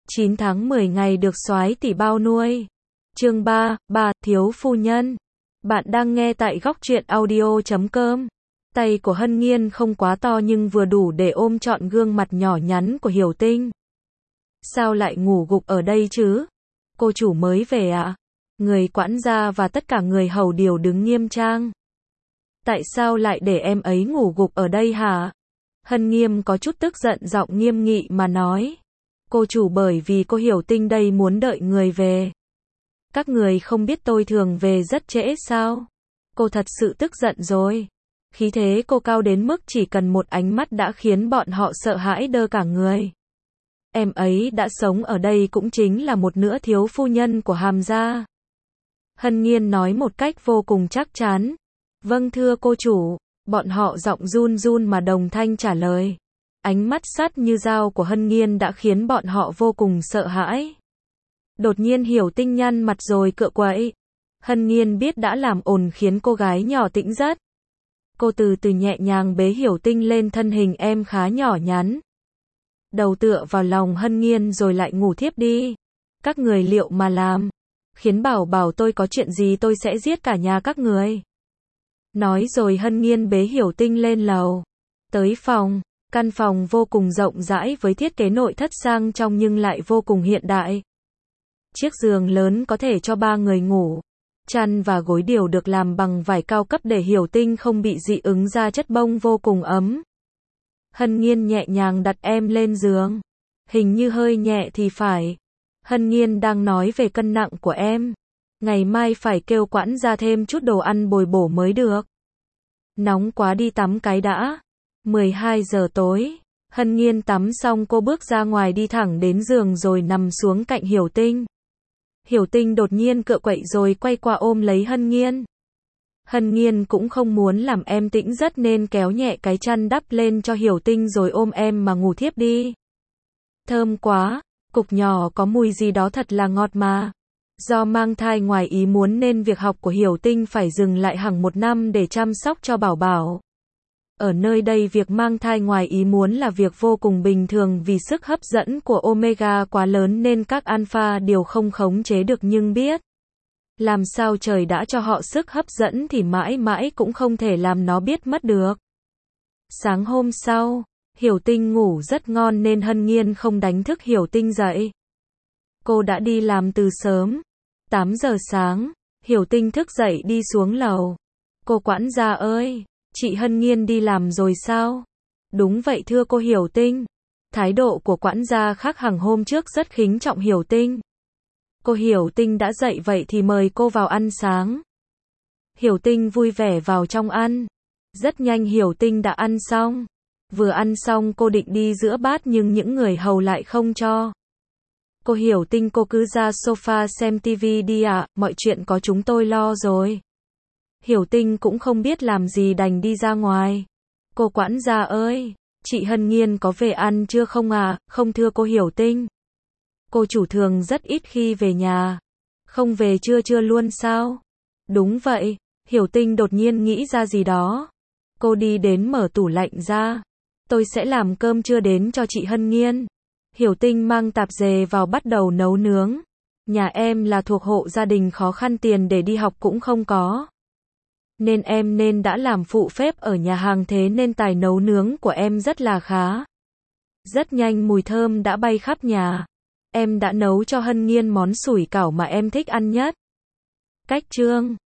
9 tháng 10 ngày được soái tỷ bao nuôi. Chương 3, thiếu phu nhân. Bạn đang nghe tại góc truyện audio.com. Tay của Hân Nghiên không quá to nhưng vừa đủ để ôm trọn gương mặt nhỏ nhắn của Hiểu Tinh. Sao lại ngủ gục ở đây chứ? Cô chủ mới về ạ? Người quản gia và tất cả người hầu đều đứng nghiêm trang. Tại sao lại để em ấy ngủ gục ở đây hả? Hân Nghiêm có chút tức giận, giọng nghiêm nghị mà nói. Cô chủ, bởi vì cô Hiểu Tinh đây muốn đợi người về. Các người không biết tôi thường về rất trễ sao? Cô thật sự tức giận rồi. Khí thế cô cao đến mức chỉ cần một ánh mắt đã khiến bọn họ sợ hãi đơ cả người. Em ấy đã sống ở đây cũng chính là một nửa thiếu phu nhân của Hàm gia. Hân Nghiên nói một cách vô cùng chắc chắn. Vâng thưa cô chủ. Bọn họ giọng run run mà đồng thanh trả lời. Ánh mắt sắt như dao của Hân Nghiên đã khiến bọn họ vô cùng sợ hãi. Đột nhiên Hiểu Tinh nhăn mặt rồi cựa quậy. Hân Nghiên biết đã làm ồn khiến cô gái nhỏ tỉnh giấc. Cô từ từ nhẹ nhàng bế Hiểu Tinh lên, thân hình em khá nhỏ nhắn. Đầu tựa vào lòng Hân Nghiên rồi lại ngủ thiếp đi. Các người liệu mà làm. Khiến bảo tôi có chuyện gì tôi sẽ giết cả nhà các người. Nói rồi Hân Nghiên bế Hiểu Tinh lên lầu. Tới phòng. Căn phòng vô cùng rộng rãi với thiết kế nội thất sang trọng nhưng lại vô cùng hiện đại. Chiếc giường lớn có thể cho 3 người ngủ. Chăn và gối đều được làm bằng vải cao cấp để Hiểu Tinh không bị dị ứng da chất bông vô cùng ấm. Hân Nghiên nhẹ nhàng đặt em lên giường. Hình như hơi nhẹ thì phải. Hân Nghiên đang nói về cân nặng của em. Ngày mai phải kêu quản gia thêm chút đồ ăn bồi bổ mới được. Nóng quá, đi tắm cái đã. 12 giờ tối. Hân Nghiên tắm xong cô bước ra ngoài, đi thẳng đến giường rồi nằm xuống cạnh Hiểu Tinh. Hiểu Tinh đột nhiên cựa quậy rồi quay qua ôm lấy Hân Nghiên. Hân Nghiên cũng không muốn làm em tỉnh giấc nên kéo nhẹ cái chăn đắp lên cho Hiểu Tinh rồi ôm em mà ngủ thiếp đi. Thơm quá, cục nhỏ có mùi gì đó thật là ngọt mà. Do mang thai ngoài ý muốn nên việc học của Hiểu Tinh phải dừng lại hẳn 1 năm để chăm sóc cho bảo bảo. Ở nơi đây việc mang thai ngoài ý muốn là việc vô cùng bình thường vì sức hấp dẫn của Omega quá lớn nên các alpha đều không khống chế được, nhưng biết làm sao trời đã cho họ sức hấp dẫn thì mãi mãi cũng không thể làm nó biết mất được. Sáng hôm sau, Hiểu Tinh ngủ rất ngon nên Hân Nghiên không đánh thức Hiểu Tinh dậy. Cô đã đi làm từ sớm. 8 giờ sáng, Hiểu Tinh thức dậy đi xuống lầu. Cô quản gia ơi, chị Hân Nghiên đi làm rồi sao? Đúng vậy thưa cô Hiểu Tinh. Thái độ của quản gia khác hẳn hôm trước, rất kính trọng Hiểu Tinh. Cô Hiểu Tinh đã dậy vậy thì mời cô vào ăn sáng. Hiểu Tinh vui vẻ vào trong ăn. Rất nhanh Hiểu Tinh đã ăn xong. Vừa ăn xong cô định đi rửa bát nhưng những người hầu lại không cho. Cô Hiểu Tinh, cô cứ ra sofa xem tivi đi ạ, mọi chuyện có chúng tôi lo rồi. Hiểu Tinh cũng không biết làm gì đành đi ra ngoài. Cô quản gia ơi, chị Hân Nghiên có về ăn chưa không à? Không thưa cô Hiểu Tinh. Cô chủ thường rất ít khi về nhà. Không về chưa luôn sao? Đúng vậy. Hiểu Tinh đột nhiên nghĩ ra gì đó. Cô đi đến mở tủ lạnh ra. Tôi sẽ làm cơm trưa đến cho chị Hân Nghiên. Hiểu Tinh mang tạp dề vào bắt đầu nấu nướng. Nhà em là thuộc hộ gia đình khó khăn, tiền để đi học cũng không có. Nên em đã làm phụ phép ở nhà hàng, thế nên tài nấu nướng của em rất là khá. Rất nhanh mùi thơm đã bay khắp nhà. Em đã nấu cho Hân Nghiên món sủi cảo mà em thích ăn nhất. Cách chương